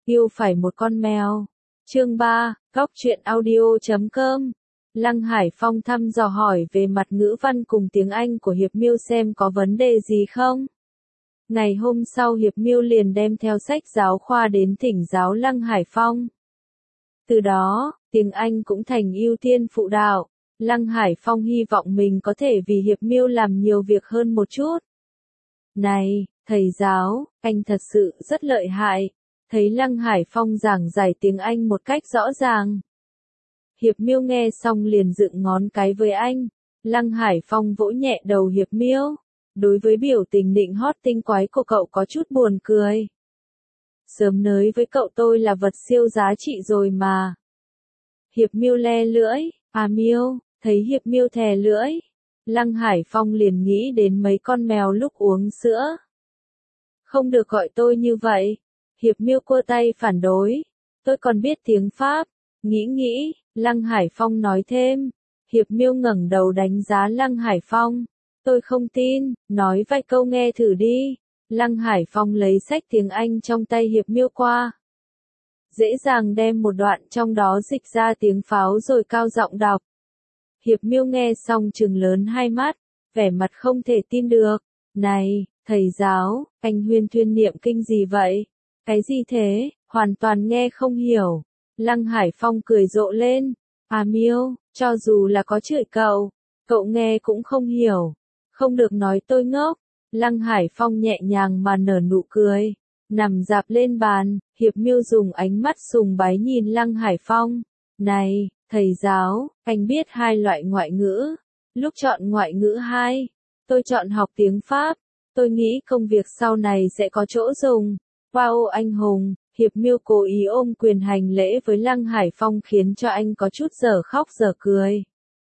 Yêu phải một con mèo. Chương 3, Góc truyện audio.com. Lăng Hải Phong thăm dò hỏi về mặt ngữ văn cùng tiếng Anh của Hiệp Miêu xem có vấn đề gì không. Ngày hôm sau Hiệp Miêu liền đem theo sách giáo khoa đến thỉnh giáo Lăng Hải Phong. Từ đó, tiếng Anh cũng thành ưu tiên phụ đạo. Lăng Hải Phong hy vọng mình có thể vì Hiệp Miêu làm nhiều việc hơn một chút. Này, thầy giáo, anh thật sự rất lợi hại. Thấy Lăng Hải Phong giảng giải tiếng Anh một cách rõ ràng. Hiệp Miêu nghe xong liền dựng ngón cái với anh. Lăng Hải Phong vỗ nhẹ đầu Hiệp Miêu. Đối với biểu tình nịnh hót tinh quái của cậu có chút buồn cười. Sớm nới với cậu tôi là vật siêu giá trị rồi mà. Hiệp Miêu le lưỡi, Miêu, thấy Hiệp Miêu thè lưỡi. Lăng Hải Phong liền nghĩ đến mấy con mèo lúc uống sữa. Không được gọi tôi như vậy. Hiệp Miêu cua tay phản đối. Tôi còn biết tiếng Pháp. Nghĩ, Lăng Hải Phong nói thêm. Hiệp Miêu ngẩng đầu đánh giá Lăng Hải Phong. Tôi không tin, nói vài câu nghe thử đi. Lăng Hải Phong lấy sách tiếng Anh trong tay Hiệp Miêu qua. Dễ dàng đem một đoạn trong đó dịch ra tiếng pháo rồi cao giọng đọc. Hiệp Miêu nghe xong trừng lớn hai mắt, vẻ mặt không thể tin được. Này, thầy giáo, anh huyên thuyên niệm kinh gì vậy? Cái gì thế, hoàn toàn nghe không hiểu. Lăng Hải Phong cười rộ lên. Miêu, cho dù là có chửi cậu nghe cũng không hiểu. Không được nói tôi ngốc. Lăng Hải Phong nhẹ nhàng mà nở nụ cười. Nằm dạp lên bàn, Hiệp Miêu dùng ánh mắt sùng bái nhìn Lăng Hải Phong. Này, thầy giáo, anh biết hai loại ngoại ngữ. Lúc chọn ngoại ngữ 2, tôi chọn học tiếng Pháp. Tôi nghĩ công việc sau này sẽ có chỗ dùng. Wow anh hùng, Hiệp Miêu cố ý ôm quyền hành lễ với Lăng Hải Phong khiến cho anh có chút dở khóc dở cười.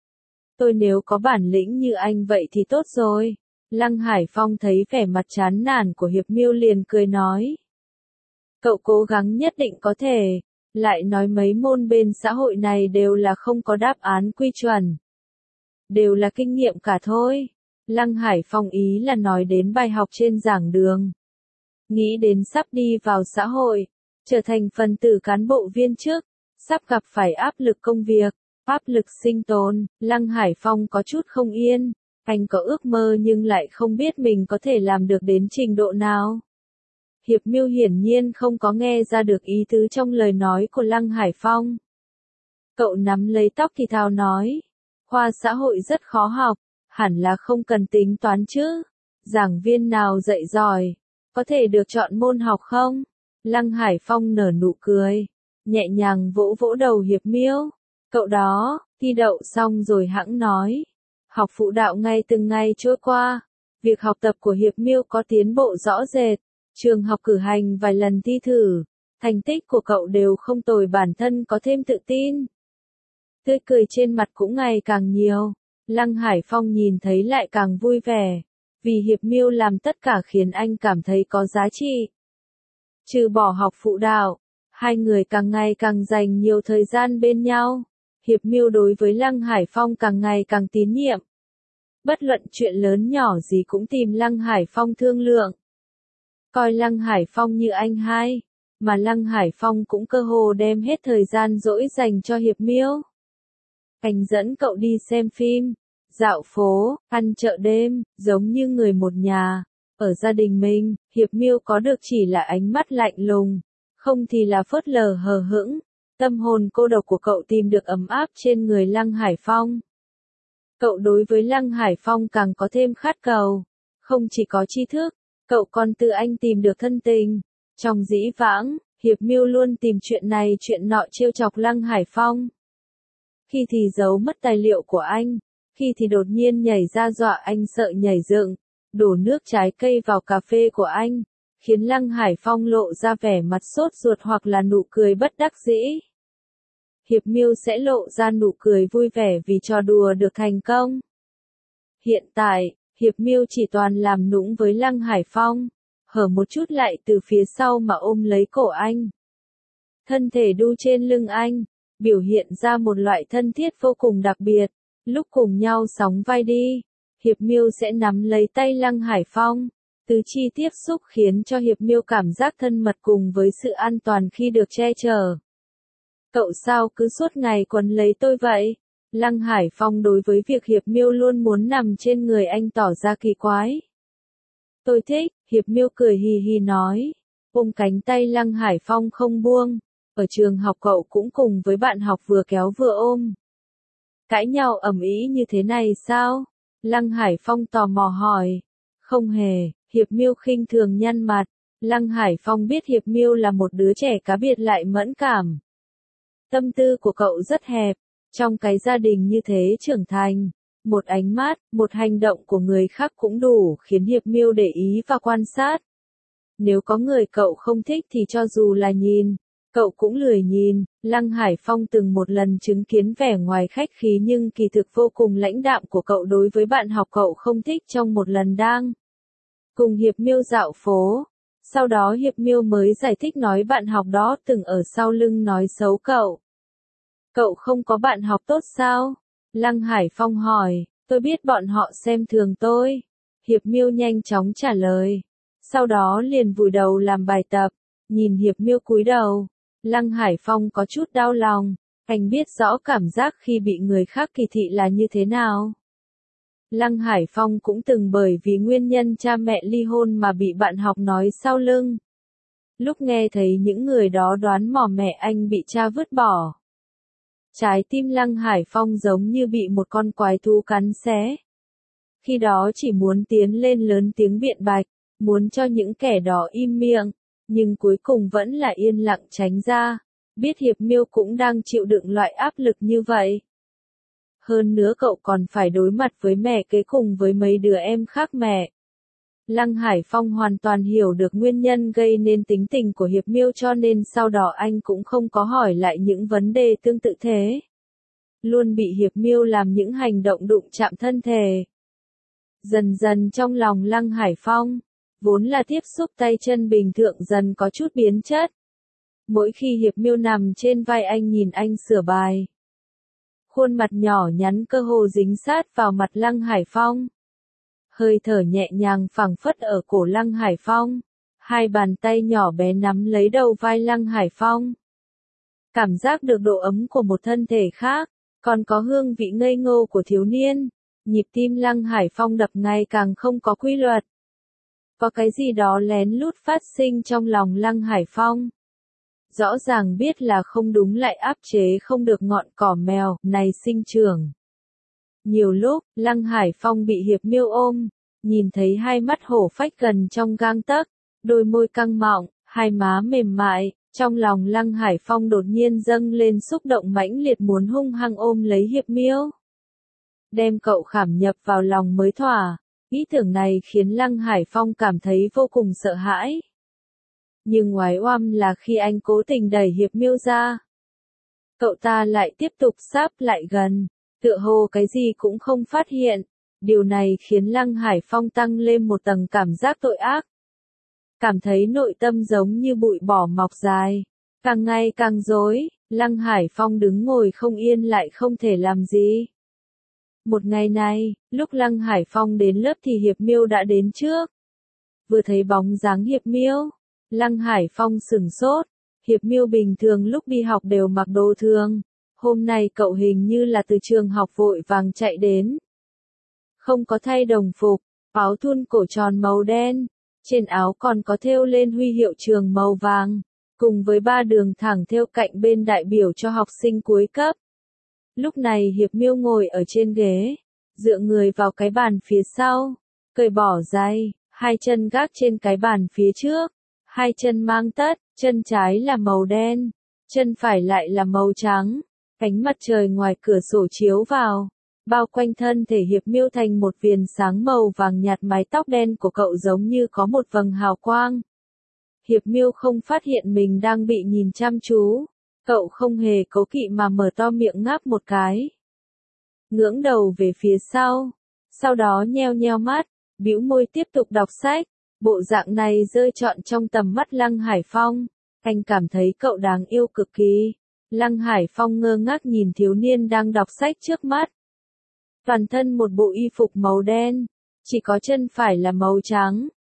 Tôi nếu có bản lĩnh như anh vậy thì tốt rồi. Lăng Hải Phong thấy vẻ mặt chán nản của Hiệp Miêu liền cười nói. Cậu cố gắng nhất định có thể. Lại nói mấy môn bên xã hội này đều là không có đáp án quy chuẩn. Đều là kinh nghiệm cả thôi. Lăng Hải Phong ý là nói đến bài học trên giảng đường. Nghĩ đến sắp đi vào xã hội, trở thành phần tử cán bộ viên chức, sắp gặp phải áp lực công việc, áp lực sinh tồn, Lăng Hải Phong có chút không yên. Anh có ước mơ nhưng lại không biết mình có thể làm được đến trình độ nào. Hiệp Miêu hiển nhiên không có nghe ra được ý tứ trong lời nói của Lăng Hải Phong. Cậu nắm lấy tóc thì thào nói. Khoa xã hội rất khó học, hẳn là không cần tính toán chứ. Giảng viên nào dạy giỏi, có thể được chọn môn học không? Lăng Hải Phong nở nụ cười, nhẹ nhàng vỗ vỗ đầu Hiệp Miêu. Cậu đó, thi đậu xong rồi hẵng nói. Học phụ đạo ngay từng ngày trôi qua. Việc học tập của Hiệp Miêu có tiến bộ rõ rệt. Trường học cử hành vài lần thi thử. Thành tích của cậu đều không tồi, bản thân có thêm tự tin. Tươi cười trên mặt cũng ngày càng nhiều. Lăng Hải Phong nhìn thấy lại càng vui vẻ. Vì Hiệp Miêu làm tất cả khiến anh cảm thấy có giá trị. Trừ bỏ học phụ đạo, hai người càng ngày càng dành nhiều thời gian bên nhau. Hiệp Miêu đối với Lăng Hải Phong càng ngày càng tín nhiệm. Bất luận chuyện lớn nhỏ gì cũng tìm Lăng Hải Phong thương lượng. Coi Lăng Hải Phong như anh hai, mà Lăng Hải Phong cũng cơ hồ đem hết thời gian rỗi dành cho Hiệp Miêu. Anh dẫn cậu đi xem phim, dạo phố, ăn chợ đêm, giống như người một nhà. Ở gia đình mình, Hiệp Miêu có được chỉ là ánh mắt lạnh lùng, không thì là phớt lờ hờ hững. Tâm hồn cô độc của cậu tìm được ấm áp trên người Lăng Hải Phong. Cậu đối với Lăng Hải Phong càng có thêm khát cầu. Không chỉ có tri thức, cậu còn tự anh tìm được thân tình. Trong dĩ vãng, Hiệp Miêu luôn tìm chuyện này chuyện nọ trêu chọc Lăng Hải Phong. Khi thì giấu mất tài liệu của anh, khi thì đột nhiên nhảy ra dọa anh sợ nhảy dựng, đổ nước trái cây vào cà phê của anh, khiến Lăng Hải Phong lộ ra vẻ mặt sốt ruột hoặc là nụ cười bất đắc dĩ. Hiệp Miêu sẽ lộ ra nụ cười vui vẻ vì trò đùa được thành công. Hiện tại, Hiệp Miêu chỉ toàn làm nũng với Lăng Hải Phong, hở một chút lại từ phía sau mà ôm lấy cổ anh. Thân thể đu trên lưng anh, biểu hiện ra một loại thân thiết vô cùng đặc biệt. Lúc cùng nhau sóng vai đi, Hiệp Miêu sẽ nắm lấy tay Lăng Hải Phong, Tứ chi tiếp xúc khiến cho Hiệp Miêu cảm giác thân mật cùng với sự an toàn khi được che chở. Cậu sao cứ suốt ngày quấn lấy tôi vậy? Lăng Hải Phong đối với việc Hiệp Miêu luôn muốn nằm trên người anh tỏ ra kỳ quái. Tôi thích, Hiệp Miêu cười hì hì nói. Ôm cánh tay Lăng Hải Phong không buông. Ở trường học cậu cũng cùng với bạn học vừa kéo vừa ôm. Cãi nhau ầm ĩ như thế này sao? Lăng Hải Phong tò mò hỏi. Không hề, Hiệp Miêu khinh thường nhăn mặt. Lăng Hải Phong biết Hiệp Miêu là một đứa trẻ cá biệt lại mẫn cảm. Tâm tư của cậu rất hẹp. Trong cái gia đình như thế trưởng thành, một ánh mắt, một hành động của người khác cũng đủ khiến Hiệp Miêu để ý và quan sát. Nếu có người cậu không thích thì cho dù là nhìn, cậu cũng lười nhìn. Lăng Hải Phong từng một lần chứng kiến vẻ ngoài khách khí nhưng kỳ thực vô cùng lãnh đạm của cậu đối với bạn học cậu không thích trong một lần đang cùng Hiệp Miêu dạo phố. Sau đó Hiệp Miêu mới giải thích nói bạn học đó từng ở sau lưng nói xấu cậu. Cậu không có bạn học tốt sao? Lăng Hải Phong hỏi, tôi biết bọn họ xem thường tôi. Hiệp Miêu nhanh chóng trả lời. Sau đó liền vùi đầu làm bài tập, nhìn Hiệp Miêu cúi đầu. Lăng Hải Phong có chút đau lòng, anh biết rõ cảm giác khi bị người khác kỳ thị là như thế nào. Lăng Hải Phong cũng từng bởi vì nguyên nhân cha mẹ ly hôn mà bị bạn học nói sau lưng. Lúc nghe thấy những người đó đoán mò mẹ anh bị cha vứt bỏ. Trái tim Lăng Hải Phong giống như bị một con quái thú cắn xé. Khi đó chỉ muốn tiến lên lớn tiếng biện bạch, muốn cho những kẻ đó im miệng, nhưng cuối cùng vẫn là yên lặng tránh ra, biết Hiệp Miêu cũng đang chịu đựng loại áp lực như vậy. Hơn nữa cậu còn phải đối mặt với mẹ kế cùng với mấy đứa em khác mẹ. Lăng Hải Phong hoàn toàn hiểu được nguyên nhân gây nên tính tình của Hiệp Miêu cho nên sau đó anh cũng không có hỏi lại những vấn đề tương tự thế. Luôn bị Hiệp Miêu làm những hành động đụng chạm thân thể. Dần dần trong lòng Lăng Hải Phong, vốn là tiếp xúc tay chân bình thường dần có chút biến chất. Mỗi khi Hiệp Miêu nằm trên vai anh nhìn anh sửa bài. Khuôn mặt nhỏ nhắn cơ hồ dính sát vào mặt Lăng Hải Phong. Hơi thở nhẹ nhàng phảng phất ở cổ Lăng Hải Phong. Hai bàn tay nhỏ bé nắm lấy đầu vai Lăng Hải Phong. Cảm giác được độ ấm của một thân thể khác, còn có hương vị ngây ngô của thiếu niên. Nhịp tim Lăng Hải Phong đập ngày càng không có quy luật. Có cái gì đó lén lút phát sinh trong lòng Lăng Hải Phong. Rõ ràng biết là không đúng lại áp chế không được ngọn cỏ mèo này sinh trưởng. Nhiều lúc, Lăng Hải Phong bị Hiệp Miêu ôm, nhìn thấy hai mắt hổ phách gần trong gang tấc, đôi môi căng mọng, hai má mềm mại, trong lòng Lăng Hải Phong đột nhiên dâng lên xúc động mãnh liệt muốn hung hăng ôm lấy Hiệp Miêu. Đem cậu khảm nhập vào lòng mới thỏa, ý tưởng này khiến Lăng Hải Phong cảm thấy vô cùng sợ hãi. Nhưng oái oăm là khi anh cố tình đẩy Hiệp Miêu ra. Cậu ta lại tiếp tục sáp lại gần, tựa hồ cái gì cũng không phát hiện. Điều này khiến Lăng Hải Phong tăng lên một tầng cảm giác tội ác. Cảm thấy nội tâm giống như bụi cỏ mọc dài. Càng ngày càng rối, Lăng Hải Phong đứng ngồi không yên lại không thể làm gì. Một ngày này, lúc Lăng Hải Phong đến lớp thì Hiệp Miêu đã đến trước. Vừa thấy bóng dáng Hiệp Miêu, Lăng Hải Phong sửng sốt. Hiệp Miêu bình thường lúc đi học đều mặc đồ thường. Hôm nay cậu hình như là từ trường học vội vàng chạy đến. Không có thay đồng phục, áo thun cổ tròn màu đen. Trên áo còn có thêu lên huy hiệu trường màu vàng. Cùng với 3 đường thẳng thêu cạnh bên đại biểu cho học sinh cuối cấp. Lúc này Hiệp Miêu ngồi ở trên ghế, dựa người vào cái bàn phía sau, cởi bỏ giày, hai chân gác trên cái bàn phía trước, hai chân mang tất, chân trái là màu đen, chân phải lại là màu trắng. Ánh mặt trời ngoài cửa sổ chiếu vào, bao quanh thân thể Hiệp Miêu thành một viền sáng màu vàng nhạt, mái tóc đen của cậu giống như có một vầng hào quang. Hiệp Miêu không phát hiện mình đang bị nhìn chăm chú. Cậu không hề cố kỵ mà mở to miệng ngáp một cái. Ngưỡng đầu về phía sau đó nheo nheo mắt, bĩu môi tiếp tục đọc sách. Bộ dạng này rơi trọn trong tầm mắt Lăng Hải Phong. Anh cảm thấy cậu đáng yêu cực kỳ. Lăng Hải Phong ngơ ngác nhìn thiếu niên đang đọc sách trước mắt. Toàn thân một bộ y phục màu đen, chỉ có chân phải là màu trắng.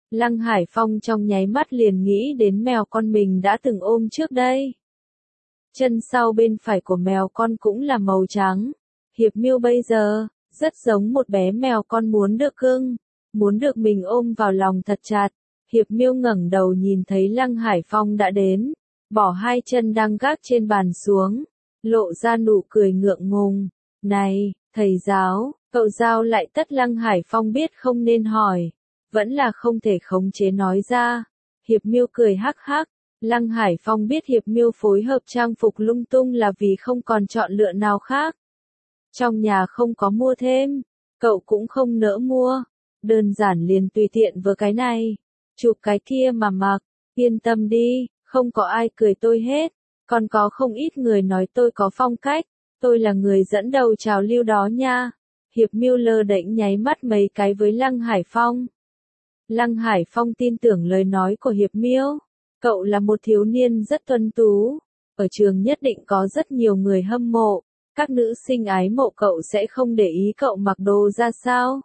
Lăng Hải Phong trong nháy mắt liền nghĩ đến mèo con mình đã từng ôm trước đây. Chân sau bên phải của mèo con cũng là màu trắng. Hiệp Miêu bây giờ, rất giống một bé mèo con muốn được cưng, muốn được mình ôm vào lòng thật chặt. Hiệp Miêu ngẩng đầu nhìn thấy Lăng Hải Phong đã đến, bỏ hai chân đang gác trên bàn xuống, lộ ra nụ cười ngượng ngùng. Này, thầy giáo, cậu giao lại tất Lăng Hải Phong biết không nên hỏi, vẫn là không thể khống chế nói ra. Hiệp Miêu cười hắc hắc. Lăng Hải Phong biết Hiệp Miêu phối hợp trang phục lung tung là vì không còn chọn lựa nào khác. Trong nhà không có mua thêm, cậu cũng không nỡ mua, đơn giản liền tùy tiện với cái này, chụp cái kia mà mặc, yên tâm đi, không có ai cười tôi hết, còn có không ít người nói tôi có phong cách, tôi là người dẫn đầu trào lưu đó nha. Hiệp Miêu lơ đễnh nháy mắt mấy cái với Lăng Hải Phong. Lăng Hải Phong tin tưởng lời nói của Hiệp Miêu. Cậu là một thiếu niên rất tuấn tú, ở trường nhất định có rất nhiều người hâm mộ, các nữ sinh ái mộ cậu sẽ không để ý cậu mặc đồ ra sao.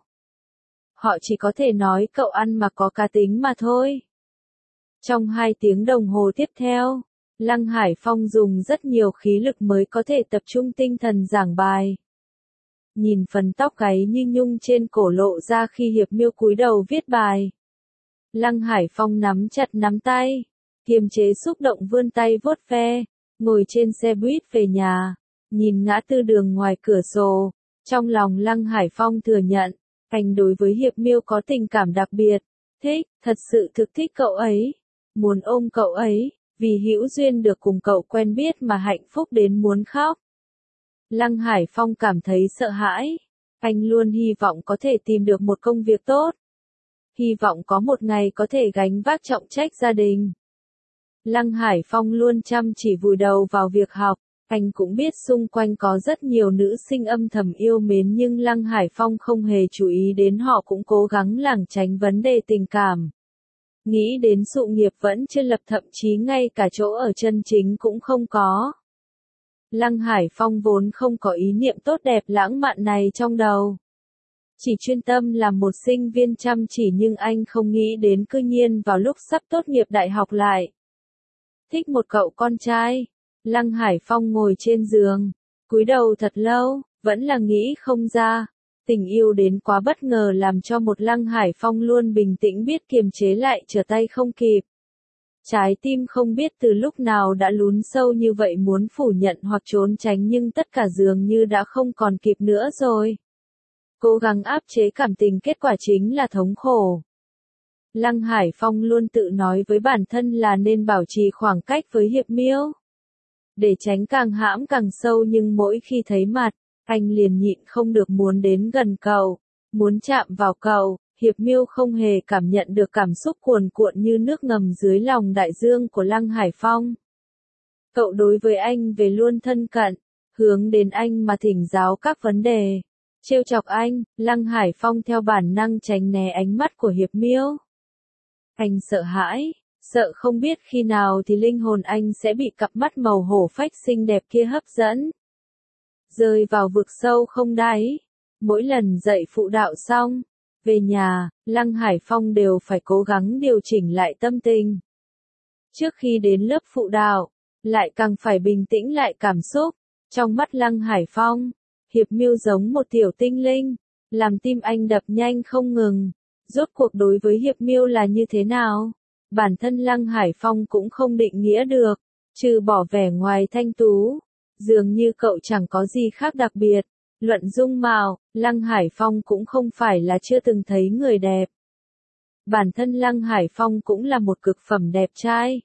Họ chỉ có thể nói cậu ăn mặc có cá tính mà thôi. Trong 2 tiếng đồng hồ tiếp theo, Lăng Hải Phong dùng rất nhiều khí lực mới có thể tập trung tinh thần giảng bài. Nhìn phần tóc gáy như nhung trên cổ lộ ra khi Hiệp Miêu cúi đầu viết bài. Lăng Hải Phong nắm chặt nắm tay, kiềm chế xúc động vươn tay vuốt ve, ngồi trên xe buýt về nhà, nhìn ngã tư đường ngoài cửa sổ, trong lòng Lăng Hải Phong thừa nhận, anh đối với Hiệp Miêu có tình cảm đặc biệt, thích, thật sự thực thích cậu ấy, muốn ôm cậu ấy, vì hữu duyên được cùng cậu quen biết mà hạnh phúc đến muốn khóc. Lăng Hải Phong cảm thấy sợ hãi, anh luôn hy vọng có thể tìm được một công việc tốt, hy vọng có một ngày có thể gánh vác trọng trách gia đình. Lăng Hải Phong luôn chăm chỉ vùi đầu vào việc học, anh cũng biết xung quanh có rất nhiều nữ sinh âm thầm yêu mến nhưng Lăng Hải Phong không hề chú ý đến họ, cũng cố gắng lảng tránh vấn đề tình cảm. Nghĩ đến sự nghiệp vẫn chưa lập, thậm chí ngay cả chỗ ở chân chính cũng không có. Lăng Hải Phong vốn không có ý niệm tốt đẹp lãng mạn này trong đầu. Chỉ chuyên tâm làm một sinh viên chăm chỉ, nhưng anh không nghĩ đến cư nhiên vào lúc sắp tốt nghiệp đại học lại thích một cậu con trai. Lăng Hải Phong ngồi trên giường, cúi đầu thật lâu, vẫn là nghĩ không ra. Tình yêu đến quá bất ngờ làm cho một Lăng Hải Phong luôn bình tĩnh biết kiềm chế lại trở tay không kịp. Trái tim không biết từ lúc nào đã lún sâu như vậy, muốn phủ nhận hoặc trốn tránh nhưng tất cả dường như đã không còn kịp nữa rồi. Cố gắng áp chế cảm tình, kết quả chính là thống khổ. Lăng Hải Phong luôn tự nói với bản thân là nên bảo trì khoảng cách với Hiệp Miêu, để tránh càng hãm càng sâu, nhưng mỗi khi thấy mặt, anh liền nhịn không được muốn đến gần cậu, muốn chạm vào cậu. Hiệp Miêu không hề cảm nhận được cảm xúc cuồn cuộn như nước ngầm dưới lòng đại dương của Lăng Hải Phong. Cậu đối với anh về luôn thân cận, hướng đến anh mà thỉnh giáo các vấn đề, trêu chọc anh. Lăng Hải Phong theo bản năng tránh né ánh mắt của Hiệp Miêu. Anh sợ hãi, sợ không biết khi nào thì linh hồn anh sẽ bị cặp mắt màu hổ phách xinh đẹp kia hấp dẫn, rơi vào vực sâu không đáy. Mỗi lần dạy phụ đạo xong, về nhà, Lăng Hải Phong đều phải cố gắng điều chỉnh lại tâm tình. Trước khi đến lớp phụ đạo, lại càng phải bình tĩnh lại cảm xúc. Trong mắt Lăng Hải Phong, Hiệp Miêu giống một tiểu tinh linh, làm tim anh đập nhanh không ngừng. Rốt cuộc đối với Hiệp Miêu là như thế nào? Bản thân Lăng Hải Phong cũng không định nghĩa được, trừ bỏ vẻ ngoài thanh tú, dường như cậu chẳng có gì khác đặc biệt. Luận dung mạo, Lăng Hải Phong cũng không phải là chưa từng thấy người đẹp. Bản thân Lăng Hải Phong cũng là một cực phẩm đẹp trai.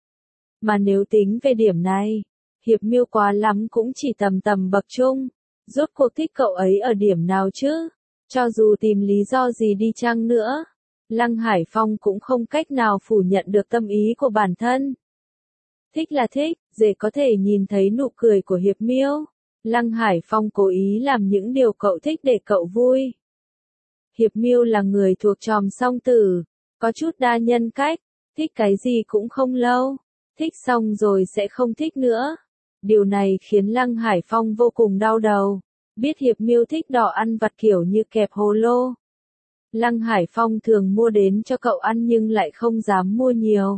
Mà nếu tính về điểm này, Hiệp Miêu quá lắm cũng chỉ tầm tầm bậc trung. Rốt cuộc thích cậu ấy ở điểm nào chứ? Cho dù tìm lý do gì đi chăng nữa, Lăng Hải Phong cũng không cách nào phủ nhận được tâm ý của bản thân. Thích là thích, dễ có thể nhìn thấy nụ cười của Hiệp Miêu. Lăng Hải Phong cố ý làm những điều cậu thích để cậu vui. Hiệp Miêu là người thuộc chòm song tử, có chút đa nhân cách, thích cái gì cũng không lâu, thích xong rồi sẽ không thích nữa. Điều này khiến Lăng Hải Phong vô cùng đau đầu. Biết Hiệp Miêu thích đồ ăn vặt kiểu như kẹp hồ lô, Lăng Hải Phong thường mua đến cho cậu ăn nhưng lại không dám mua nhiều.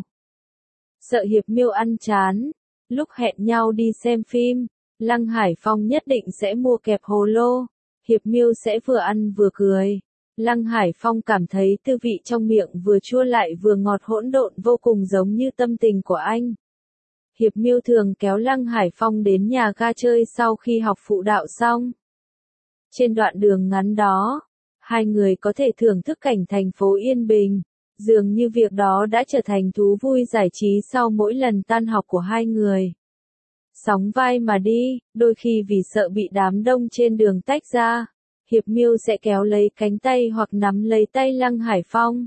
Sợ Hiệp Miêu ăn chán. Lúc hẹn nhau đi xem phim, Lăng Hải Phong nhất định sẽ mua kẹp hồ lô. Hiệp Miêu sẽ vừa ăn vừa cười. Lăng Hải Phong cảm thấy tư vị trong miệng vừa chua lại vừa ngọt hỗn độn vô cùng giống như tâm tình của anh. Hiệp Miêu thường kéo Lăng Hải Phong đến nhà ga chơi sau khi học phụ đạo xong. Trên đoạn đường ngắn đó, hai người có thể thưởng thức cảnh thành phố yên bình. Dường như việc đó đã trở thành thú vui giải trí sau mỗi lần tan học của hai người. Sóng vai mà đi, đôi khi vì sợ bị đám đông trên đường tách ra, Hiệp Miêu sẽ kéo lấy cánh tay hoặc nắm lấy tay Lăng Hải Phong.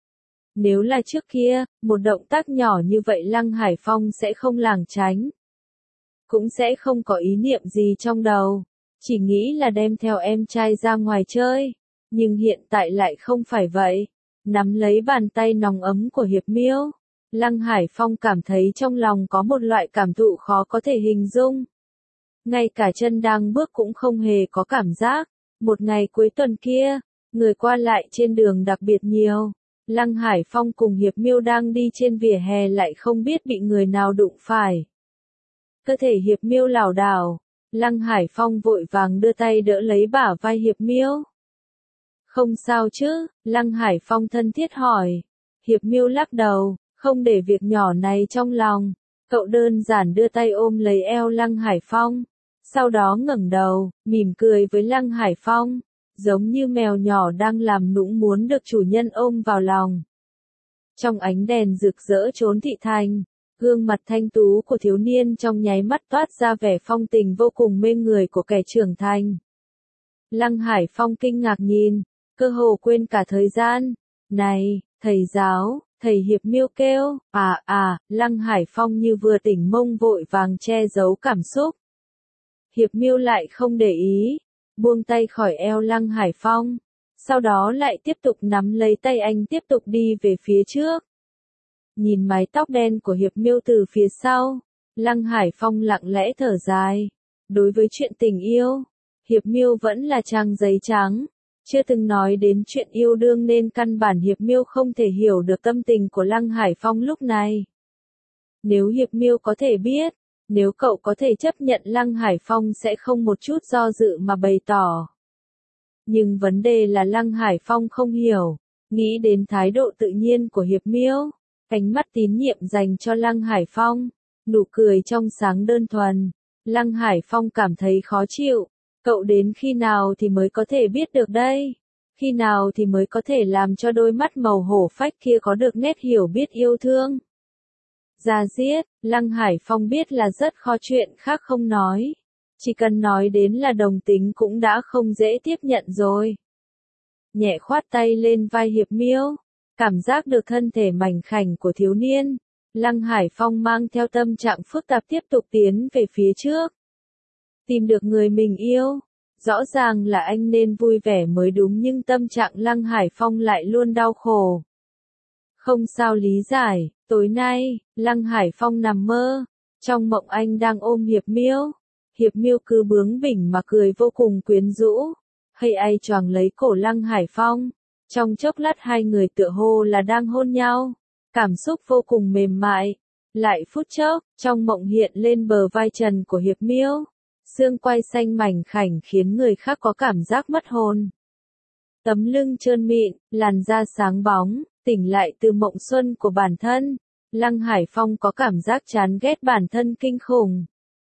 Nếu là trước kia, một động tác nhỏ như vậy Lăng Hải Phong sẽ không lảng tránh. Cũng sẽ không có ý niệm gì trong đầu, chỉ nghĩ là đem theo em trai ra ngoài chơi. Nhưng hiện tại lại không phải vậy. Nắm lấy bàn tay nóng ấm của Hiệp Miêu, Lăng Hải Phong cảm thấy trong lòng có một loại cảm thụ khó có thể hình dung. Ngay cả chân đang bước cũng không hề có cảm giác. Một ngày cuối tuần kia, người qua lại trên đường đặc biệt nhiều. Lăng Hải Phong cùng Hiệp Miêu đang đi trên vỉa hè lại không biết bị người nào đụng phải. Cơ thể Hiệp Miêu lảo đảo, Lăng Hải Phong vội vàng đưa tay đỡ lấy bả vai Hiệp Miêu. Không sao chứ, Lăng Hải Phong thân thiết hỏi. Hiệp Miêu lắc đầu, không để việc nhỏ này trong lòng. Cậu đơn giản đưa tay ôm lấy eo Lăng Hải Phong. Sau đó ngẩng đầu, mỉm cười với Lăng Hải Phong. Giống như mèo nhỏ đang làm nũng muốn được chủ nhân ôm vào lòng. Trong ánh đèn rực rỡ chốn thị thành, gương mặt thanh tú của thiếu niên trong nháy mắt toát ra vẻ phong tình vô cùng mê người của kẻ trưởng thành. Lăng Hải Phong kinh ngạc nhìn, cơ hồ quên cả thời gian. Này, thầy giáo, thầy Hiệp Miêu kêu, Lăng Hải Phong như vừa tỉnh mông vội vàng che giấu cảm xúc. Hiệp Miêu lại không để ý, buông tay khỏi eo Lăng Hải Phong, sau đó lại tiếp tục nắm lấy tay anh tiếp tục đi về phía trước. Nhìn mái tóc đen của Hiệp Miêu từ phía sau, Lăng Hải Phong lặng lẽ thở dài. Đối với chuyện tình yêu, Hiệp Miêu vẫn là trang giấy trắng, chưa từng nói đến chuyện yêu đương nên căn bản Hiệp Miêu không thể hiểu được tâm tình của Lăng Hải Phong lúc này. Nếu Hiệp Miêu có thể biết, nếu cậu có thể chấp nhận Lăng Hải Phong sẽ không một chút do dự mà bày tỏ. Nhưng vấn đề là Lăng Hải Phong không hiểu, nghĩ đến thái độ tự nhiên của Hiệp Miêu, ánh mắt tín nhiệm dành cho Lăng Hải Phong, nụ cười trong sáng đơn thuần. Lăng Hải Phong cảm thấy khó chịu, cậu đến khi nào thì mới có thể biết được đây? Khi nào thì mới có thể làm cho đôi mắt màu hổ phách kia có được nét hiểu biết yêu thương? Ra giết, Lăng Hải Phong biết là rất khó, chuyện khác không nói. Chỉ cần nói đến là đồng tính cũng đã không dễ tiếp nhận rồi. Nhẹ khoát tay lên vai Hiệp Miêu, cảm giác được thân thể mảnh khảnh của thiếu niên. Lăng Hải Phong mang theo tâm trạng phức tạp tiếp tục tiến về phía trước. Tìm được người mình yêu, rõ ràng là anh nên vui vẻ mới đúng nhưng tâm trạng Lăng Hải Phong lại luôn đau khổ. Không sao lý giải, tối nay, Lăng Hải Phong nằm mơ, trong mộng anh đang ôm Hiệp Miêu. Hiệp Miêu cứ bướng bỉnh mà cười vô cùng quyến rũ, hay ai choàng lấy cổ Lăng Hải Phong. Trong chốc lát hai người tựa hồ là đang hôn nhau, cảm xúc vô cùng mềm mại. Lại phút chốc, trong mộng hiện lên bờ vai trần của Hiệp Miêu, xương quai xanh mảnh khảnh khiến người khác có cảm giác mất hồn. Tấm lưng trơn mịn, làn da sáng bóng, tỉnh lại từ mộng xuân của bản thân. Lăng Hải Phong có cảm giác chán ghét bản thân kinh khủng.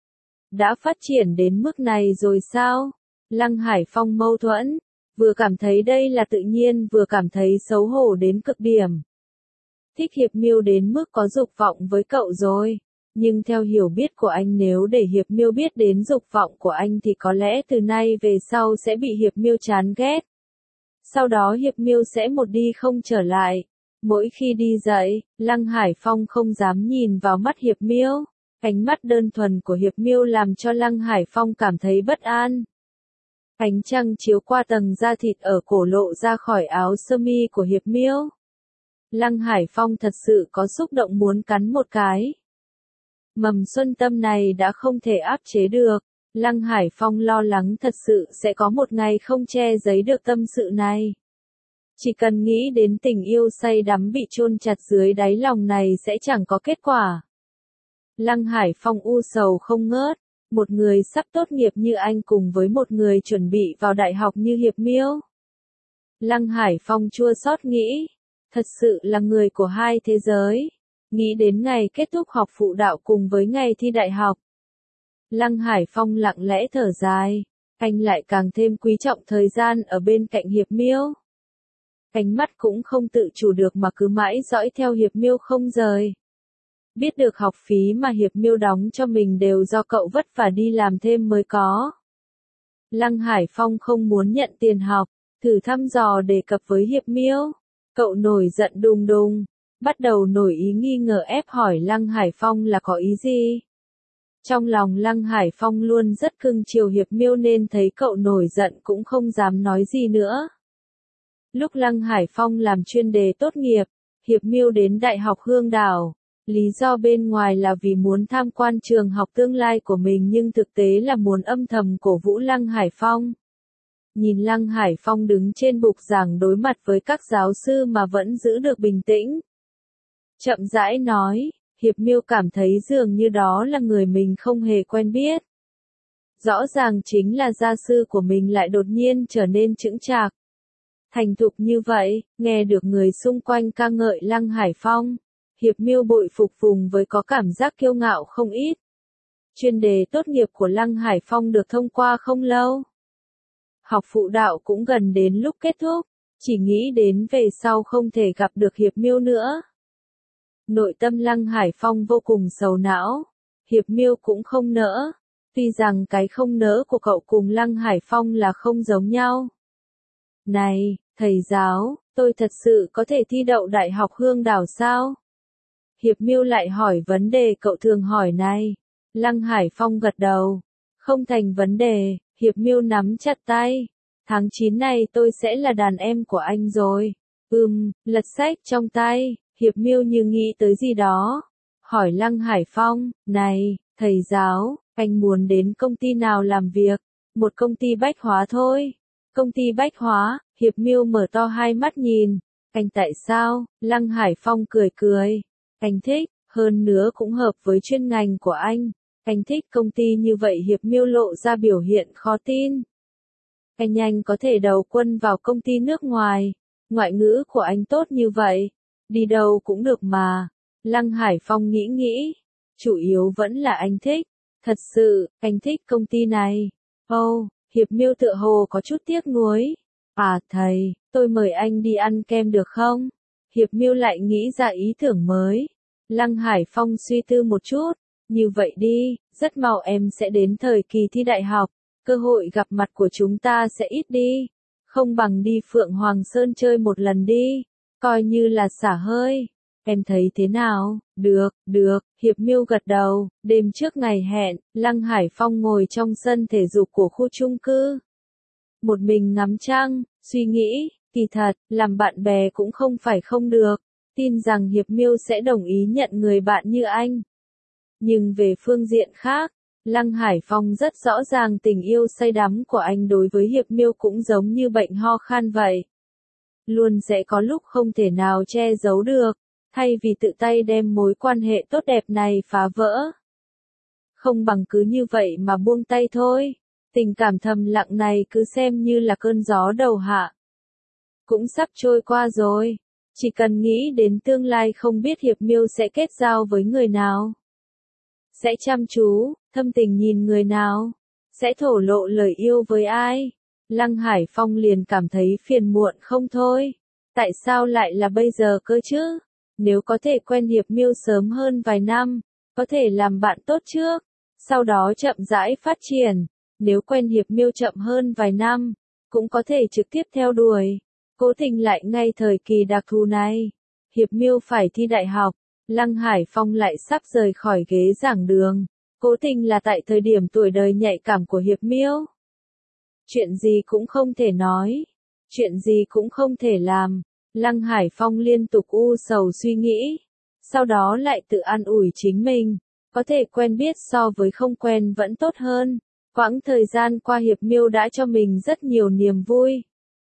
Đã phát triển đến mức này rồi sao? Lăng Hải Phong mâu thuẫn, vừa cảm thấy đây là tự nhiên vừa cảm thấy xấu hổ đến cực điểm. Thích Hiệp Miêu đến mức có dục vọng với cậu rồi. Nhưng theo hiểu biết của anh, nếu để Hiệp Miêu biết đến dục vọng của anh thì có lẽ từ nay về sau sẽ bị Hiệp Miêu chán ghét. Sau đó Hiệp Miêu sẽ một đi không trở lại. Mỗi khi đi dậy, Lăng Hải Phong không dám nhìn vào mắt Hiệp Miêu. Ánh mắt đơn thuần của Hiệp Miêu làm cho Lăng Hải Phong cảm thấy bất an. Ánh trăng chiếu qua tầng da thịt ở cổ lộ ra khỏi áo sơ mi của Hiệp Miêu. Lăng Hải Phong thật sự có xúc động muốn cắn một cái. Mầm xuân tâm này đã không thể áp chế được. Lăng Hải Phong lo lắng thật sự sẽ có một ngày không che giấu được tâm sự này. Chỉ cần nghĩ đến tình yêu say đắm bị chôn chặt dưới đáy lòng này sẽ chẳng có kết quả. Lăng Hải Phong u sầu không ngớt, một người sắp tốt nghiệp như anh cùng với một người chuẩn bị vào đại học như Hiệp Miêu. Lăng Hải Phong chua xót nghĩ, thật sự là người của hai thế giới. Nghĩ đến ngày kết thúc học phụ đạo cùng với ngày thi đại học. Lăng Hải Phong lặng lẽ thở dài, anh lại càng thêm quý trọng thời gian ở bên cạnh Hiệp Miêu. Ánh mắt cũng không tự chủ được mà cứ mãi dõi theo Hiệp Miêu không rời. Biết được học phí mà Hiệp Miêu đóng cho mình đều do cậu vất vả đi làm thêm mới có. Lăng Hải Phong không muốn nhận tiền học, thử thăm dò đề cập với Hiệp Miêu. Cậu nổi giận đùng đùng, bắt đầu nổi ý nghi ngờ ép hỏi Lăng Hải Phong là có ý gì. Trong lòng Lăng Hải Phong luôn rất cưng chiều Hiệp Miêu nên thấy cậu nổi giận cũng không dám nói gì nữa. Lúc Lăng Hải Phong làm chuyên đề tốt nghiệp, Hiệp Miêu đến Đại học Hương Đảo. Lý do bên ngoài là vì muốn tham quan trường học tương lai của mình nhưng thực tế là muốn âm thầm cổ vũ Lăng Hải Phong. Nhìn Lăng Hải Phong đứng trên bục giảng đối mặt với các giáo sư mà vẫn giữ được bình tĩnh. Chậm rãi nói, Hiệp Miêu cảm thấy dường như đó là người mình không hề quen biết. Rõ ràng chính là gia sư của mình lại đột nhiên trở nên chững chạc. Thành thục như vậy, nghe được người xung quanh ca ngợi Lăng Hải Phong. Hiệp Miêu bội phục vùng với có cảm giác kiêu ngạo không ít. Chuyên đề tốt nghiệp của Lăng Hải Phong được thông qua không lâu. Học phụ đạo cũng gần đến lúc kết thúc, chỉ nghĩ đến về sau không thể gặp được Hiệp Miêu nữa. Nội tâm Lăng Hải Phong vô cùng sầu não, Hiệp Miêu cũng không nỡ, tuy rằng cái không nỡ của cậu cùng Lăng Hải Phong là không giống nhau. Này, thầy giáo, tôi thật sự có thể thi đậu Đại học Hương Đảo sao? Hiệp Miêu lại hỏi vấn đề cậu thường hỏi này. Lăng Hải Phong gật đầu. Không thành vấn đề, Hiệp Miêu nắm chặt tay. Tháng 9 này tôi sẽ là đàn em của anh rồi. Lật sách trong tay, Hiệp Miêu như nghĩ tới gì đó. Hỏi Lăng Hải Phong, này, thầy giáo, anh muốn đến công ty nào làm việc? Một công ty bách hóa thôi. Công ty bách hóa, Hiệp Miêu mở to hai mắt nhìn. Anh tại sao? Lăng Hải Phong cười cười. Anh thích, hơn nữa cũng hợp với chuyên ngành của anh. Anh thích công ty như vậy. Hiệp Miêu lộ ra biểu hiện khó tin. Anh nhanh có thể đầu quân vào công ty nước ngoài. Ngoại ngữ của anh tốt như vậy. Đi đâu cũng được mà. Lăng Hải Phong nghĩ nghĩ. Chủ yếu vẫn là anh thích. Thật sự, anh thích công ty này. Hiệp Miêu tựa hồ có chút tiếc nuối. À thầy, tôi mời anh đi ăn kem được không? Hiệp Miêu lại nghĩ ra ý tưởng mới. Lăng Hải Phong suy tư một chút. Như vậy đi, rất mau em sẽ đến thời kỳ thi đại học. Cơ hội gặp mặt của chúng ta sẽ ít đi. Không bằng đi Phượng Hoàng Sơn chơi một lần đi. Coi như là xả hơi. Em thấy thế nào? Được, Hiệp Miêu gật đầu. Đêm trước ngày hẹn, Lăng Hải Phong ngồi trong sân thể dục của khu chung cư. Một mình ngắm trăng, suy nghĩ, kỳ thật, làm bạn bè cũng không phải không được. Tin rằng Hiệp Miêu sẽ đồng ý nhận người bạn như anh. Nhưng về phương diện khác, Lăng Hải Phong rất rõ ràng tình yêu say đắm của anh đối với Hiệp Miêu cũng giống như bệnh ho khan vậy. Luôn sẽ có lúc không thể nào che giấu được, thay vì tự tay đem mối quan hệ tốt đẹp này phá vỡ. Không bằng cứ như vậy mà buông tay thôi. Tình cảm thầm lặng này cứ xem như là cơn gió đầu hạ. Cũng sắp trôi qua rồi. Chỉ cần nghĩ đến tương lai không biết Hiệp Miêu sẽ kết giao với người nào. Sẽ chăm chú, thâm tình nhìn người nào. Sẽ thổ lộ lời yêu với ai. Lăng Hải Phong liền cảm thấy phiền muộn không thôi. Tại sao lại là bây giờ cơ chứ? Nếu có thể quen Hiệp Miêu sớm hơn vài năm, có thể làm bạn tốt trước, sau đó chậm rãi phát triển. Nếu quen Hiệp Miêu chậm hơn vài năm, cũng có thể trực tiếp theo đuổi. Cố tình lại ngay thời kỳ đặc thù này. Hiệp Miêu phải thi đại học, Lăng Hải Phong lại sắp rời khỏi ghế giảng đường. Cố tình là tại thời điểm tuổi đời nhạy cảm của Hiệp Miêu. Chuyện gì cũng không thể nói. Chuyện gì cũng không thể làm. Lăng Hải Phong liên tục u sầu suy nghĩ. Sau đó lại tự an ủi chính mình. Có thể quen biết so với không quen vẫn tốt hơn. Quãng thời gian qua Hiệp Miêu đã cho mình rất nhiều niềm vui.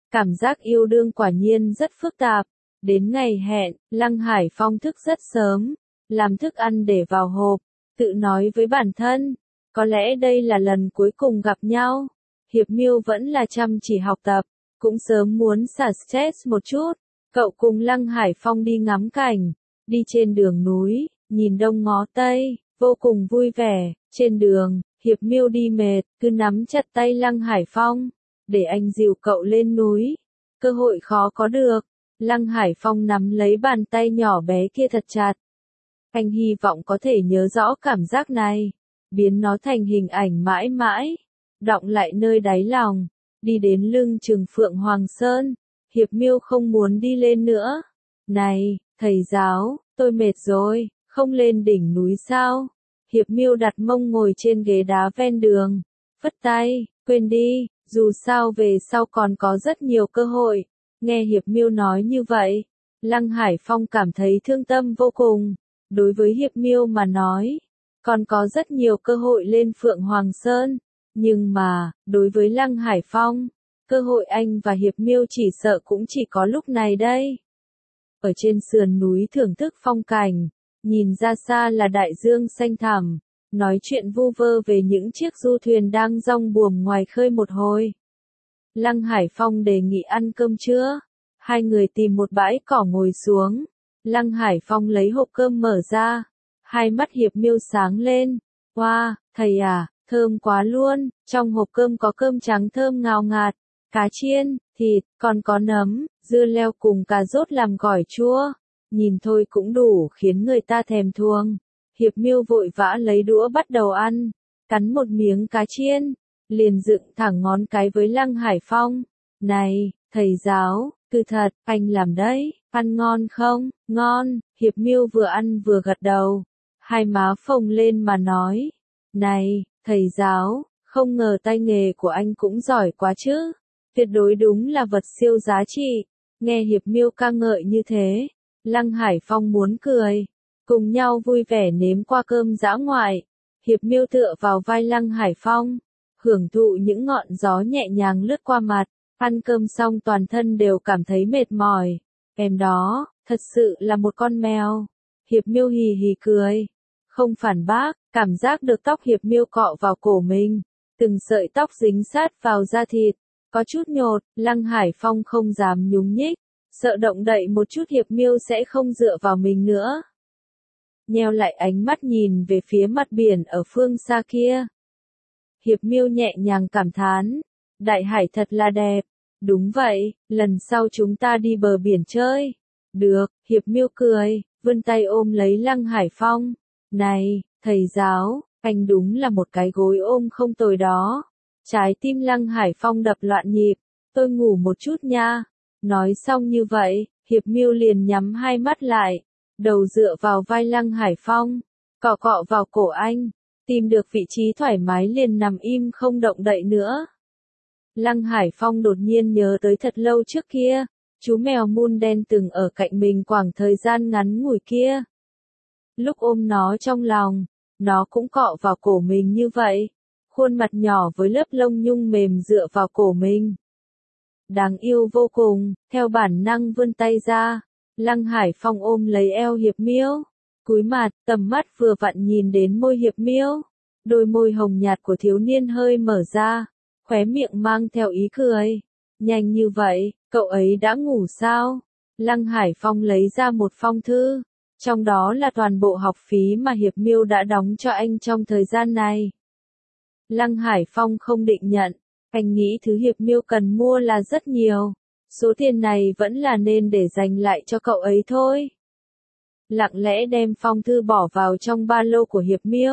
Cảm giác yêu đương quả nhiên rất phức tạp. Đến ngày hẹn, Lăng Hải Phong thức rất sớm, làm thức ăn để vào hộp, tự nói với bản thân, có lẽ đây là lần cuối cùng gặp nhau. Hiệp Miêu vẫn là chăm chỉ học tập, cũng sớm muốn xả stress một chút. Cậu cùng Lăng Hải Phong đi ngắm cảnh, đi trên đường núi, nhìn đông ngó tây, vô cùng vui vẻ. Trên đường, Hiệp Miêu đi mệt, cứ nắm chặt tay Lăng Hải Phong, để anh dìu cậu lên núi. Cơ hội khó có được. Lăng Hải Phong nắm lấy bàn tay nhỏ bé kia thật chặt. Anh hy vọng có thể nhớ rõ cảm giác này, biến nó thành hình ảnh mãi mãi, đọng lại nơi đáy lòng. Đi đến lưng chừng Phượng Hoàng Sơn, Hiệp Miêu không muốn đi lên nữa. Này, thầy giáo, tôi mệt rồi, không lên đỉnh núi sao? Hiệp Miêu đặt mông ngồi trên ghế đá ven đường, phất tay, quên đi, dù sao về sau còn có rất nhiều cơ hội. Nghe Hiệp Miêu nói như vậy, Lăng Hải Phong cảm thấy thương tâm vô cùng. Đối với Hiệp Miêu mà nói, còn có rất nhiều cơ hội lên Phượng Hoàng Sơn, nhưng mà, đối với Lăng Hải Phong, cơ hội anh và Hiệp Miêu chỉ sợ cũng chỉ có lúc này đây. Ở trên sườn núi thưởng thức phong cảnh, nhìn ra xa là đại dương xanh thẳm, nói chuyện vu vơ về những chiếc du thuyền đang dong buồm ngoài khơi một hồi. Lăng Hải Phong đề nghị ăn cơm trưa, hai người tìm một bãi cỏ ngồi xuống. Lăng Hải Phong lấy hộp cơm mở ra, hai mắt Hiệp Miêu sáng lên. Wow, thầy à, thơm quá luôn, trong hộp cơm có cơm trắng thơm ngào ngạt, cá chiên, thịt, còn có nấm, dưa leo cùng cà rốt làm gỏi chua. Nhìn thôi cũng đủ khiến người ta thèm thuồng. Hiệp Miêu vội vã lấy đũa bắt đầu ăn, cắn một miếng cá chiên, liền dựng thẳng ngón cái với Lăng Hải Phong. Này, thầy giáo, cứ thật, anh làm đấy, ăn ngon không? Ngon, Hiệp Miêu vừa ăn vừa gật đầu, hai má phồng lên mà nói. Này, thầy giáo, không ngờ tay nghề của anh cũng giỏi quá chứ, tuyệt đối đúng là vật siêu giá trị. Nghe Hiệp Miêu ca ngợi như thế, Lăng Hải Phong muốn cười, cùng nhau vui vẻ nếm qua cơm dã ngoại. Hiệp Miêu tựa vào vai Lăng Hải Phong, hưởng thụ những ngọn gió nhẹ nhàng lướt qua mặt. Ăn cơm xong toàn thân đều cảm thấy mệt mỏi. Em đó, thật sự là một con mèo. Hiệp Miêu hì hì cười, không phản bác, cảm giác được tóc Hiệp Miêu cọ vào cổ mình, từng sợi tóc dính sát vào da thịt, có chút nhột. Lăng Hải Phong không dám nhúng nhích, sợ động đậy một chút Hiệp Miêu sẽ không dựa vào mình nữa. Nheo lại ánh mắt nhìn về phía mặt biển ở phương xa kia. Hiệp Miêu nhẹ nhàng cảm thán, đại hải thật là đẹp. Đúng vậy, lần sau chúng ta đi bờ biển chơi. Được, Hiệp Miêu cười, vươn tay ôm lấy Lăng Hải Phong. Này, thầy giáo, anh đúng là một cái gối ôm không tồi đó. Trái tim Lăng Hải Phong đập loạn nhịp, tôi ngủ một chút nha. Nói xong như vậy, Hiệp Miêu liền nhắm hai mắt lại, đầu dựa vào vai Lăng Hải Phong, cọ cọ vào cổ anh, tìm được vị trí thoải mái liền nằm im không động đậy nữa. Lăng Hải Phong đột nhiên nhớ tới thật lâu trước kia, chú mèo mun đen từng ở cạnh mình khoảng thời gian ngắn ngủi kia. Lúc ôm nó trong lòng, nó cũng cọ vào cổ mình như vậy, khuôn mặt nhỏ với lớp lông nhung mềm dựa vào cổ mình. Đáng yêu vô cùng, theo bản năng vươn tay ra, Lăng Hải Phong ôm lấy eo Hiệp Miêu, cúi mặt, tầm mắt vừa vặn nhìn đến môi Hiệp Miêu, đôi môi hồng nhạt của thiếu niên hơi mở ra, khóe miệng mang theo ý cười. Nhanh như vậy, cậu ấy đã ngủ sao? Lăng Hải Phong lấy ra một phong thư, trong đó là toàn bộ học phí mà Hiệp Miêu đã đóng cho anh trong thời gian này. Lăng Hải Phong không định nhận, anh nghĩ thứ Hiệp Miêu cần mua là rất nhiều, số tiền này vẫn là nên để dành lại cho cậu ấy thôi. Lặng lẽ đem phong thư bỏ vào trong ba lô của Hiệp Miêu.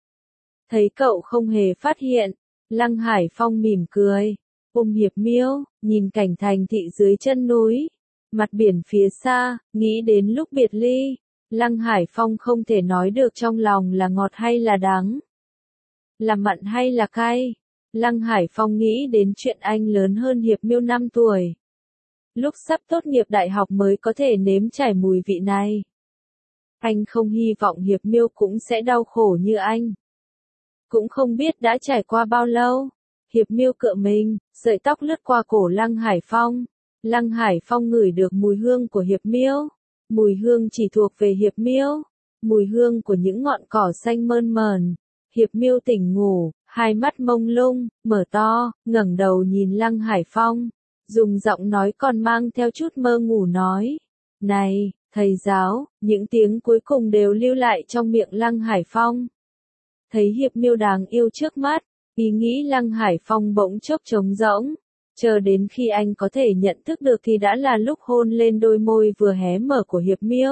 Thấy cậu không hề phát hiện, Lăng Hải Phong mỉm cười, ôm Hiệp Miêu, nhìn cảnh thành thị dưới chân núi, mặt biển phía xa, nghĩ đến lúc biệt ly. Lăng Hải Phong không thể nói được trong lòng là ngọt hay là đắng, là mặn hay là cay. Lăng Hải Phong nghĩ đến chuyện anh lớn hơn Hiệp Miêu 5 tuổi. Lúc sắp tốt nghiệp đại học mới có thể nếm trải mùi vị này. Anh không hy vọng Hiệp Miêu cũng sẽ đau khổ như anh. Cũng không biết đã trải qua bao lâu, Hiệp Miêu cựa mình, sợi tóc lướt qua cổ Lăng Hải Phong. Lăng Hải Phong ngửi được mùi hương của Hiệp Miêu. Mùi hương chỉ thuộc về Hiệp Miêu. Mùi hương của những ngọn cỏ xanh mơn mởn. Hiệp Miêu tỉnh ngủ, hai mắt mông lung, mở to, ngẩng đầu nhìn Lăng Hải Phong. Dùng giọng nói còn mang theo chút mơ ngủ nói. Này, thầy giáo, những tiếng cuối cùng đều lưu lại trong miệng Lăng Hải Phong. Thấy Hiệp Miêu đáng yêu trước mắt, ý nghĩ Lăng Hải Phong bỗng chốc trống rỗng. Chờ đến khi anh có thể nhận thức được thì đã là lúc hôn lên đôi môi vừa hé mở của Hiệp Miêu.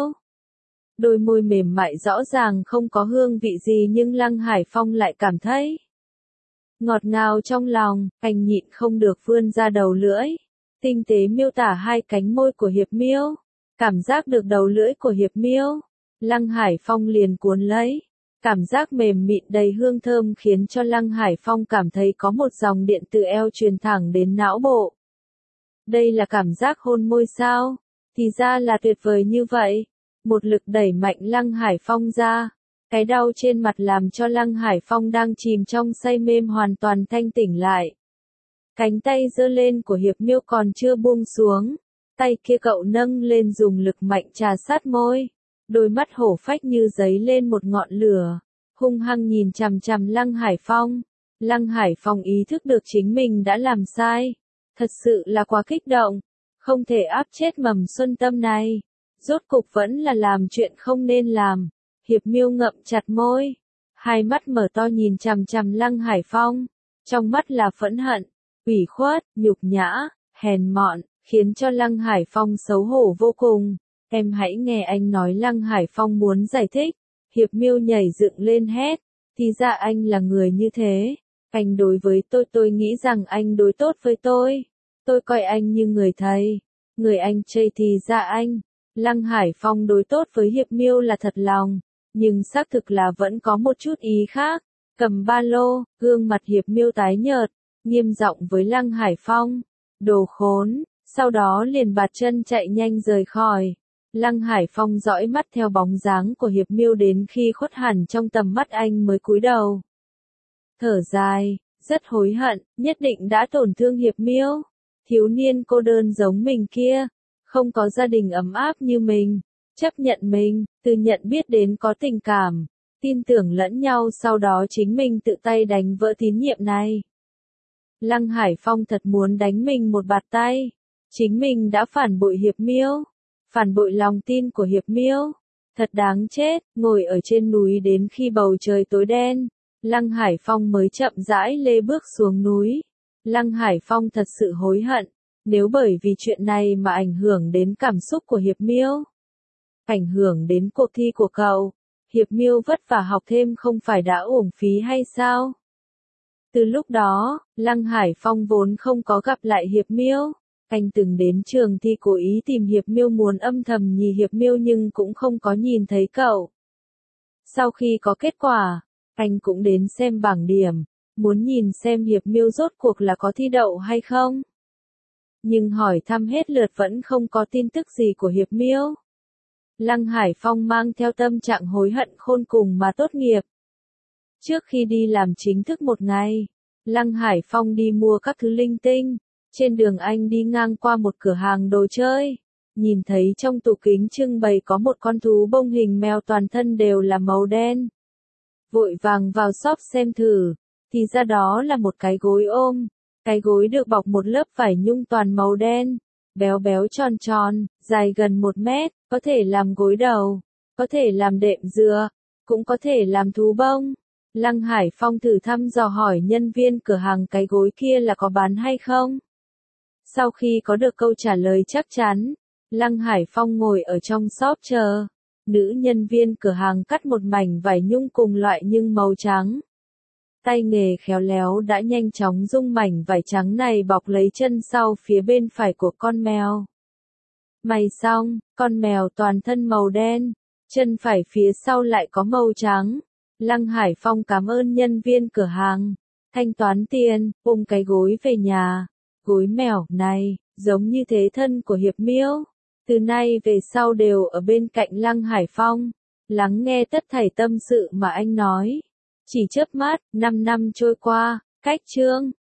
Đôi môi mềm mại rõ ràng không có hương vị gì nhưng Lăng Hải Phong lại cảm thấy ngọt ngào trong lòng, anh nhịn không được vươn ra đầu lưỡi. Tinh tế miêu tả hai cánh môi của Hiệp Miêu. Cảm giác được đầu lưỡi của Hiệp Miêu. Lăng Hải Phong liền cuốn lấy. Cảm giác mềm mịn đầy hương thơm khiến cho Lăng Hải Phong cảm thấy có một dòng điện từ eo truyền thẳng đến não bộ. Đây là cảm giác hôn môi sao? Thì ra là tuyệt vời như vậy. Một lực đẩy mạnh Lăng Hải Phong ra. Cái đau trên mặt làm cho Lăng Hải Phong đang chìm trong say mê hoàn toàn thanh tỉnh lại. Cánh tay giơ lên của Hiệp Miêu còn chưa buông xuống. Tay kia cậu nâng lên dùng lực mạnh trà sát môi. Đôi mắt hổ phách như giấy lên một ngọn lửa. Hung hăng nhìn chằm chằm Lăng Hải Phong. Lăng Hải Phong ý thức được chính mình đã làm sai. Thật sự là quá kích động. Không thể áp chết mầm xuân tâm này. Rốt cục vẫn là làm chuyện không nên làm. Hiệp Miêu ngậm chặt môi. Hai mắt mở to nhìn chằm chằm Lăng Hải Phong. Trong mắt là phẫn hận, ủy khuất, nhục nhã, hèn mọn, khiến cho Lăng Hải Phong xấu hổ vô cùng. Em hãy nghe anh nói. Lăng Hải Phong muốn giải thích. Hiệp Miêu nhảy dựng lên hét. Thì ra anh là người như thế. Anh đối với tôi nghĩ rằng anh đối tốt với tôi. Tôi coi anh như người thầy. Người anh chê thì ra anh. Lăng Hải Phong đối tốt với Hiệp Miêu là thật lòng. Nhưng xác thực là vẫn có một chút ý khác. Cầm ba lô, gương mặt Hiệp Miêu tái nhợt. Nghiêm giọng với Lăng Hải Phong. Đồ khốn. Sau đó liền bạt chân chạy nhanh rời khỏi. Lăng Hải Phong dõi mắt theo bóng dáng của Hiệp Miêu đến khi khuất hẳn trong tầm mắt anh mới cúi đầu. Thở dài, rất hối hận, nhất định đã tổn thương Hiệp Miêu. Thiếu niên cô đơn giống mình kia, không có gia đình ấm áp như mình, chấp nhận mình, từ nhận biết đến có tình cảm, tin tưởng lẫn nhau sau đó chính mình tự tay đánh vỡ tín nhiệm này. Lăng Hải Phong thật muốn đánh mình một bạt tay. Chính mình đã phản bội Hiệp Miêu. Phản bội lòng tin của Hiệp Miêu. Thật đáng chết, ngồi ở trên núi đến khi bầu trời tối đen. Lăng Hải Phong mới chậm rãi lê bước xuống núi. Lăng Hải Phong thật sự hối hận. Nếu bởi vì chuyện này mà ảnh hưởng đến cảm xúc của Hiệp Miêu. Ảnh hưởng đến cuộc thi của cậu. Hiệp Miêu vất vả học thêm không phải đã uổng phí hay sao? Từ lúc đó, Lăng Hải Phong vốn không có gặp lại Hiệp Miêu. Anh từng đến trường thi cố ý tìm Hiệp Miêu muốn âm thầm nhìn Hiệp Miêu nhưng cũng không có nhìn thấy cậu. Sau khi có kết quả, anh cũng đến xem bảng điểm, muốn nhìn xem Hiệp Miêu rốt cuộc là có thi đậu hay không. Nhưng hỏi thăm hết lượt vẫn không có tin tức gì của Hiệp Miêu. Lăng Hải Phong mang theo tâm trạng hối hận khôn cùng mà tốt nghiệp. Trước khi đi làm chính thức một ngày, Lăng Hải Phong đi mua các thứ linh tinh. Trên đường anh đi ngang qua một cửa hàng đồ chơi, nhìn thấy trong tủ kính trưng bày có một con thú bông hình mèo toàn thân đều là màu đen. Vội vàng vào shop xem thử, thì ra đó là một cái gối ôm. Cái gối được bọc một lớp vải nhung toàn màu đen, béo béo tròn tròn, dài gần 1 mét, có thể làm gối đầu, có thể làm đệm dựa, cũng có thể làm thú bông. Lăng Hải Phong thử thăm dò hỏi nhân viên cửa hàng cái gối kia là có bán hay không. Sau khi có được câu trả lời chắc chắn, Lăng Hải Phong ngồi ở trong shop chờ. Nữ nhân viên cửa hàng cắt một mảnh vải nhung cùng loại nhưng màu trắng. Tay nghề khéo léo đã nhanh chóng dung mảnh vải trắng này bọc lấy chân sau phía bên phải của con mèo. May xong, con mèo toàn thân màu đen, chân phải phía sau lại có màu trắng. Lăng Hải Phong cảm ơn nhân viên cửa hàng, thanh toán tiền, ôm cái gối về nhà. Gối mèo này, giống như thế thân của Hiệp Miêu. Từ nay về sau đều ở bên cạnh Lăng Hải Phong, lắng nghe tất thảy tâm sự mà anh nói. Chỉ chớp mắt, 5 năm trôi qua, cách chương